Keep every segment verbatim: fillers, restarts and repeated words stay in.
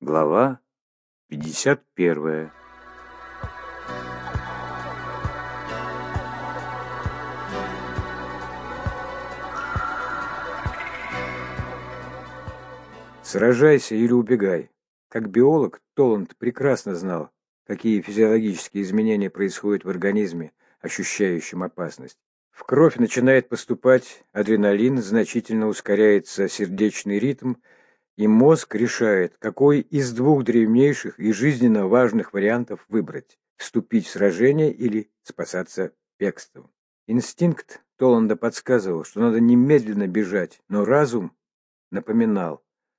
Глава пятьдесят первая. Сражайся или убегай. Как биолог, Толланд прекрасно знал, какие физиологические изменения происходят в организме, ощущающем опасность. В кровь начинает поступать адреналин, значительно ускоряется сердечный ритм, и мозг решает, какой из двух древнейших и жизненно важных вариантов выбрать – вступить в сражение или спасаться бегством. Инстинкт Толланда подсказывал, что надо немедленно бежать, но разум напоминал,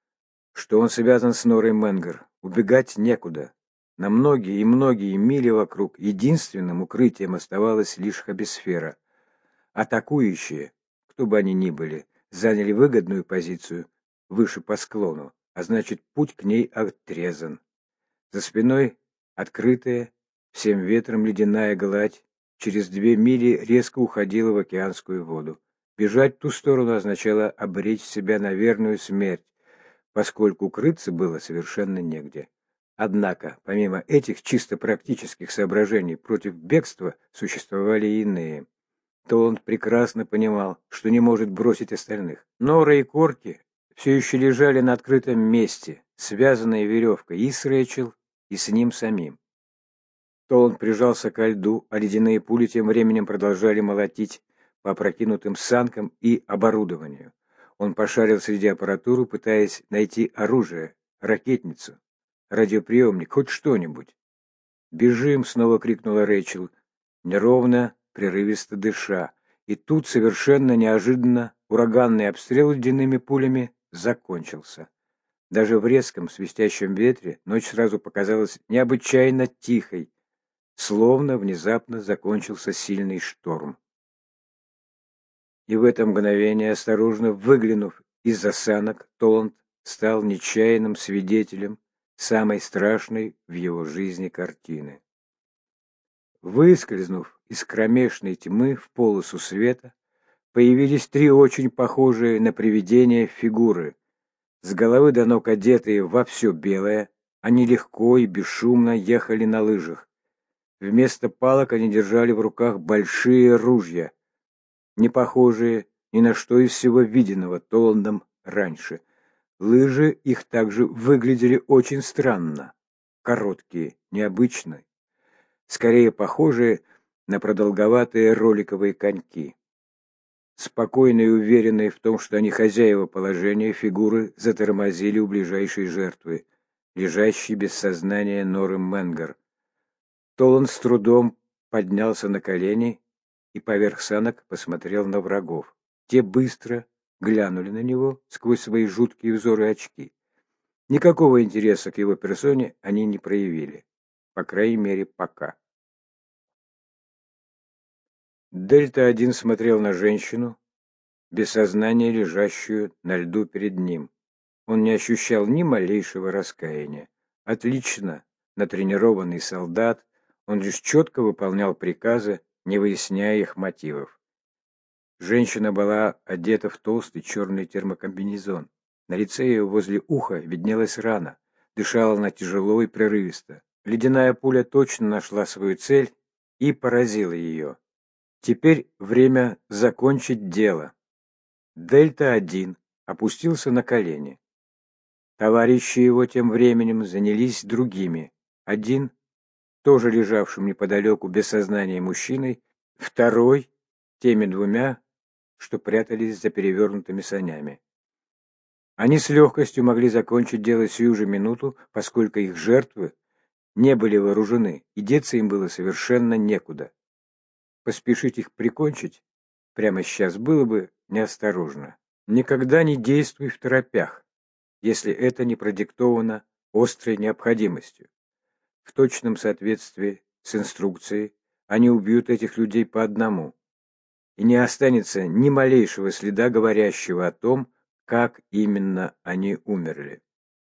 что он связан с Норой Менгер. Убегать некуда. На многие и многие мили вокруг единственным укрытием оставалась лишь Хабисфера. Атакующие, кто бы они ни были, заняли выгодную позицию выше по склону, а значит, путь к ней отрезан. За спиной открытая, всем ветром ледяная гладь, через две мили резко уходила в океанскую воду. Бежать в ту сторону означало обречь себя на верную смерть, поскольку укрыться было совершенно негде. Однако, помимо этих чисто практических соображений, против бегства существовали и иные. Толланд прекрасно понимал, что не может бросить остальных. Нора и Корки все еще лежали на открытом месте, связанные веревкой и с Рэйчел, и с ним самим. Толланд прижался ко льду, а ледяные пули тем временем продолжали молотить по опрокинутым санкам и оборудованию. Он пошарил среди аппаратуры, пытаясь найти оружие, ракетницу, радиоприемник, хоть что-нибудь. «Бежим!» — снова крикнула Рэйчел, неровно, прерывисто дыша. И тут, совершенно неожиданно, ураганный обстрел ледяными пулями закончился. Даже в резком свистящем ветре ночь сразу показалась необычайно тихой, словно внезапно закончился сильный шторм. И в это мгновение, осторожно выглянув из-за санок, Толланд стал нечаянным свидетелем самой страшной в его жизни картины. Выскользнув из кромешной тьмы в полосу света, появились три очень похожие на привидения фигуры. С головы до ног одетые во все белое, они легко и бесшумно ехали на лыжах. Вместо палок они держали в руках большие ружья, не похожие ни на что из всего виденного Толландом раньше. Лыжи их также выглядели очень странно, короткие, необычные, скорее похожие на продолговатые роликовые коньки. Спокойные и уверенные в том, что они хозяева положения, фигуры затормозили у ближайшей жертвы, лежащей без сознания Норы Менгер. Толланд с трудом поднялся на колени и поверх санок посмотрел на врагов. Те быстро глянули на него сквозь свои жуткие взоры очки. Никакого интереса к его персоне они не проявили, по крайней мере, пока. Дельта-один смотрел на женщину, без сознания лежащую на льду перед ним. Он не ощущал ни малейшего раскаяния. Отлично натренированный солдат, он лишь четко выполнял приказы, не выясняя их мотивов. Женщина была одета в толстый черный термокомбинезон. На лице ее возле уха виднелась рана. Дышала она тяжело и прерывисто. Ледяная пуля точно нашла свою цель и поразила ее. Теперь время закончить дело. Дельта-один опустился на колени. Товарищи его тем временем занялись другими. Один, тоже лежавшим неподалеку без сознания мужчиной, второй, теми двумя, что прятались за перевернутыми санями. Они с легкостью могли закончить дело сию же минуту, поскольку их жертвы не были вооружены, и деться им было совершенно некуда. Поспешить их прикончить прямо сейчас было бы неосторожно. Никогда не действуй в торопях, если это не продиктовано острой необходимостью. В точном соответствии с инструкцией они убьют этих людей по одному, и не останется ни малейшего следа, говорящего о том, как именно они умерли.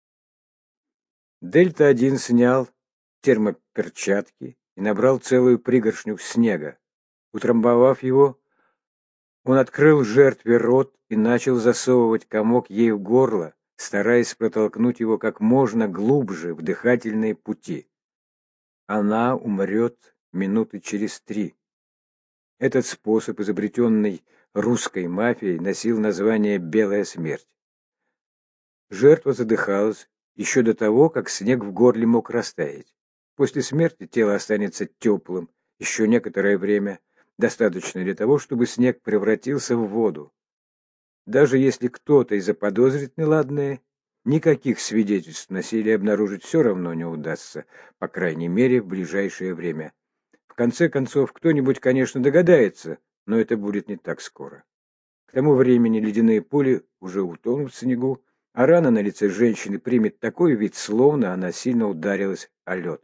Дельта-один снял термоперчатки и набрал целую пригоршню снега. Утрамбовав его, он открыл жертве рот и начал засовывать комок ей в горло, стараясь протолкнуть его как можно глубже в дыхательные пути. Она умрет минуты через три. Этот способ, изобретенный русской мафией, носил название «белая смерть». Жертва задыхалась еще до того, как снег в горле мог растаять. После смерти тело останется теплым еще некоторое время, достаточно для того, чтобы снег превратился в воду. Даже если кто-то и заподозрит неладное, никаких свидетельств насилия обнаружить все равно не удастся, по крайней мере, в ближайшее время. В конце концов, кто-нибудь, конечно, догадается, но это будет не так скоро. К тому времени ледяные пули уже утонут в снегу, а рана на лице женщины примет такой вид, словно она сильно ударилась о лед.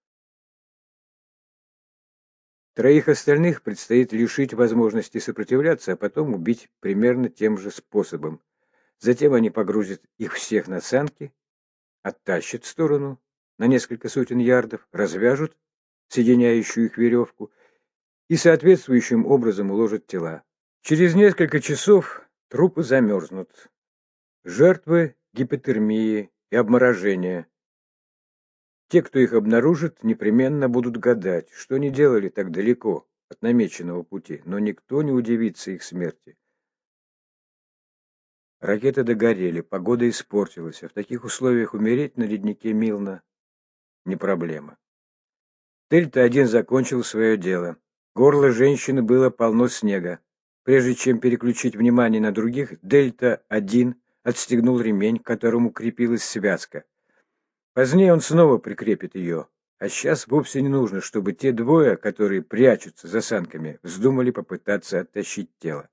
Троих остальных предстоит лишить возможности сопротивляться, а потом убить примерно тем же способом. Затем они погрузят их всех на санки, оттащат в сторону на несколько сотен ярдов, развяжут соединяющую их веревку и соответствующим образом уложат тела. Через несколько часов трупы замерзнут. Жертвы гипотермии и обморожения. Те, кто их обнаружит, непременно будут гадать, что они делали так далеко от намеченного пути, но никто не удивится их смерти. Ракеты догорели, погода испортилась, а в таких условиях умереть на леднике Милна не проблема. Дельта-один закончил свое дело. Горло женщины было полно снега. Прежде чем переключить внимание на других, Дельта-один отстегнул ремень, к которому крепилась связка. Позднее он снова прикрепит ее, а сейчас вовсе не нужно, чтобы те двое, которые прячутся за санками, вздумали попытаться оттащить тело.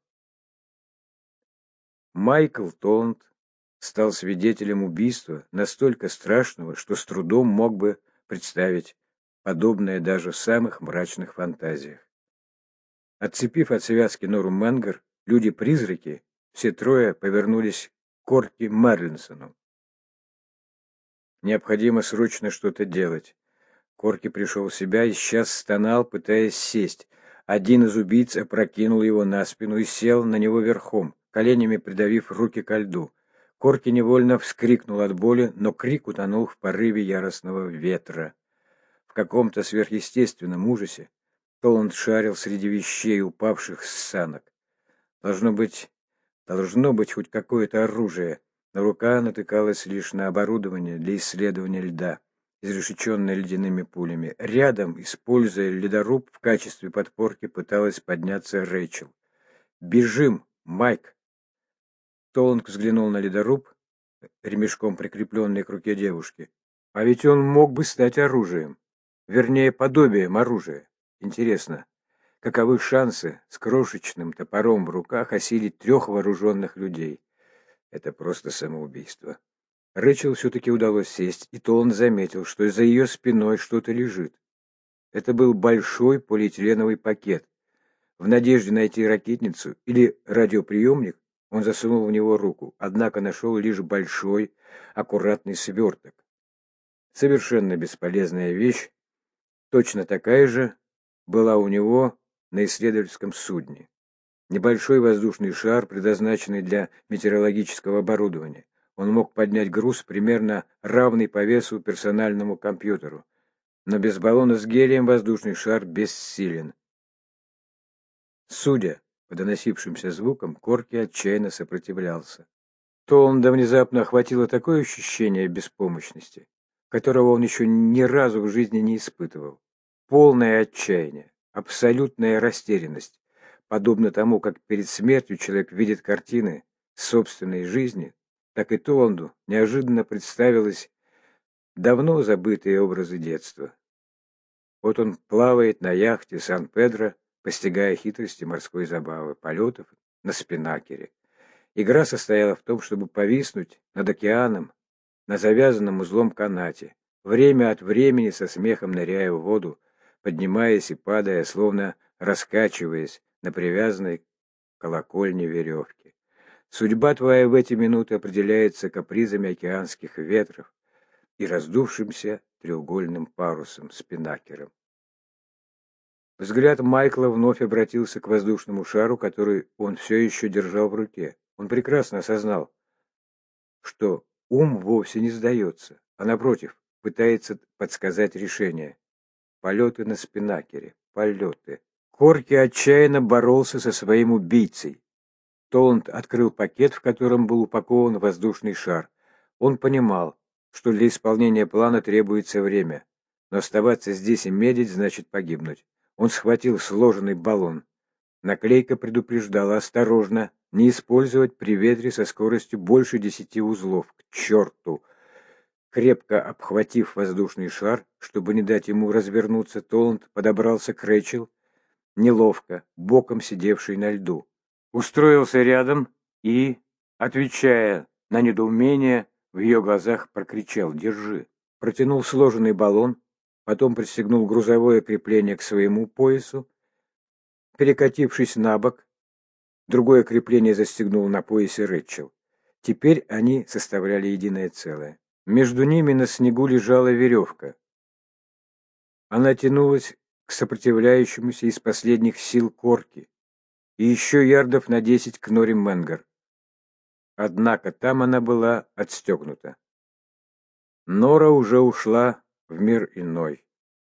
Майкл Толланд стал свидетелем убийства настолько страшного, что с трудом мог бы представить подобное даже в самых мрачных фантазиях. Отцепив от связки Нору Менгер, люди-призраки, все трое повернулись к Корки Мерлинсону. Необходимо срочно что-то делать. Корки пришел в себя и сейчас стонал, пытаясь сесть. Один из убийц опрокинул его на спину и сел на него верхом, коленями придавив руки ко льду. Корки невольно вскрикнул от боли, но крик утонул в порыве яростного ветра. В каком-то сверхъестественном ужасе Толланд шарил среди вещей, упавших с санок. Должно быть, должно быть хоть какое-то оружие, но рука натыкалась лишь на оборудование для исследования льда, изрешеченное ледяными пулями. Рядом, используя ледоруб в качестве подпорки, пыталась подняться Рэйчел. «Бежим, Майк!» Толланд взглянул на ледоруб, ремешком прикрепленный к руке девушки. А ведь он мог бы стать оружием. Вернее, подобием оружия. Интересно, каковы шансы с крошечным топором в руках осилить трех вооруженных людей? Это просто самоубийство. Рэйчел все-таки удалось сесть, и Толланд заметил, что за ее спиной что-то лежит. Это был большой полиэтиленовый пакет. В надежде найти ракетницу или радиоприемник, он засунул в него руку, однако нашел лишь большой, аккуратный сверток. Совершенно бесполезная вещь, точно такая же была у него на исследовательском судне. Небольшой воздушный шар, предназначенный для метеорологического оборудования. Он мог поднять груз, примерно равный по весу персональному компьютеру. Но без баллона с гелием воздушный шар бессилен. Судя по доносившимся звукам, Корки отчаянно сопротивлялся. Толланда внезапно охватило такое ощущение беспомощности, которого он еще ни разу в жизни не испытывал. Полное отчаяние, абсолютная растерянность, подобно тому, как перед смертью человек видит картины собственной жизни, так и Толланду неожиданно представилось давно забытые образы детства. Вот он плавает на яхте Сан-Педро, постигая хитрости морской забавы, полетов на спинакере. Игра состояла в том, чтобы повиснуть над океаном на завязанном узлом канате, время от времени со смехом ныряя в воду, поднимаясь и падая, словно раскачиваясь на привязанной к колокольне веревке. Судьба твоя в эти минуты определяется капризами океанских ветров и раздувшимся треугольным парусом спинакером. Взгляд Майкла вновь обратился к воздушному шару, который он все еще держал в руке. Он прекрасно осознал, что ум вовсе не сдается, а напротив, пытается подсказать решение. Полеты на спинакере, полеты. Корки отчаянно боролся со своим убийцей. Толланд открыл пакет, в котором был упакован воздушный шар. Он понимал, что для исполнения плана требуется время, но оставаться здесь и медлить значит погибнуть. Он схватил сложенный баллон. Наклейка предупреждала: осторожно, не использовать при ветре со скоростью больше десяти узлов. К черту! Крепко обхватив воздушный шар, чтобы не дать ему развернуться, Толланд подобрался к Рэйчел, неловко, боком сидевшей на льду. Устроился рядом и, отвечая на недоумение, в ее глазах прокричал: «Держи!» Протянул сложенный баллон, потом пристегнул грузовое крепление к своему поясу, перекатившись на бок, другое крепление застегнул на поясе Рэйчел. Теперь они составляли единое целое. Между ними на снегу лежала веревка. Она тянулась к сопротивляющемуся из последних сил Корки и еще ярдов на десять к Нори Менгер. Однако там она была отстегнута. Нора уже ушла в мир иной.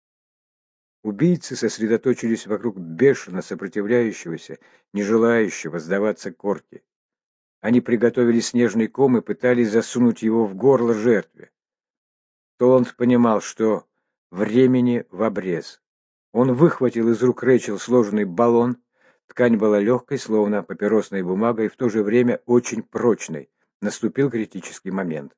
Убийцы сосредоточились вокруг бешено сопротивляющегося, не желающего сдаваться Корки. Они приготовили снежный ком и пытались засунуть его в горло жертве. Толланд понимал, что времени в обрез. Он выхватил из рук Рэйчел сложенный баллон. Ткань была легкой, словно папиросная бумага, и в то же время очень прочной. Наступил критический момент.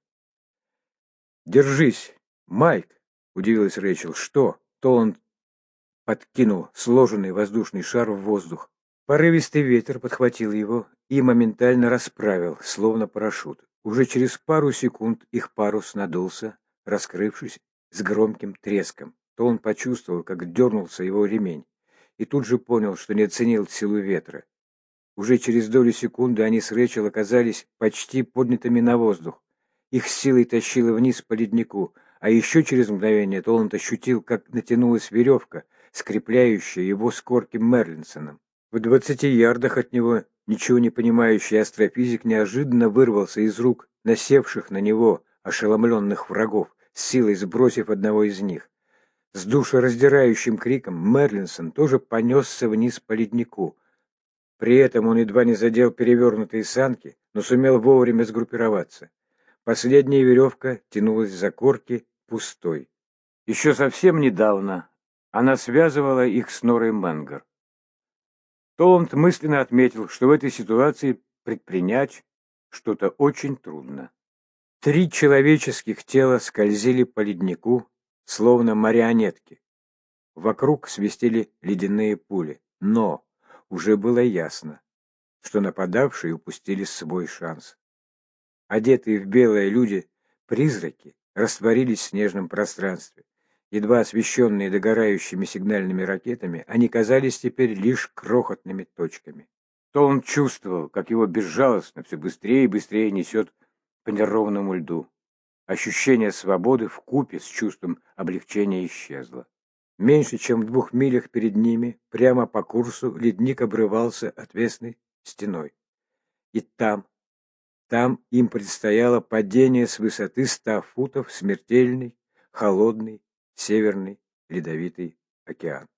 «Держись, Майк!» — удивилась Рэйчел. «Что?» — Толланд подкинул сложенный воздушный шар в воздух. Порывистый ветер подхватил его и моментально расправил, словно парашют. Уже через пару секунд их парус надулся, раскрывшись с громким треском. Толланд почувствовал, как дернулся его ремень, и тут же понял, что не оценил силу ветра. Уже через долю секунды они с Рэйчел оказались почти поднятыми на воздух. Их силой тащило вниз по леднику, а еще через мгновение Толланд ощутил, как натянулась веревка, скрепляющая его с Корки Мерлинсоном. В двадцати ярдах от него ничего не понимающий астрофизик неожиданно вырвался из рук насевших на него ошеломленных врагов, с силой сбросив одного из них. С душераздирающим криком Мерлинсон тоже понесся вниз по леднику. При этом он едва не задел перевернутые санки, но сумел вовремя сгруппироваться. Последняя веревка тянулась за Корки пустой. Еще совсем недавно она связывала их с Норой Менгер. Толланд мысленно отметил, что в этой ситуации предпринять что-то очень трудно. Три человеческих тела скользили по леднику, словно марионетки. Вокруг свистели ледяные пули, но уже было ясно, что нападавшие упустили свой шанс. Одетые в белое люди, призраки, растворились в снежном пространстве. Едва освещенные догорающими сигнальными ракетами, они казались теперь лишь крохотными точками. То он чувствовал, как его безжалостно все быстрее и быстрее несет по неровному льду. Ощущение свободы вкупе с чувством облегчения исчезло. Меньше чем в двух милях перед ними, прямо по курсу, ледник обрывался отвесной стеной. И там, там им предстояло падение с высоты ста футов в смертельный, холодный, Северный Ледовитый океан.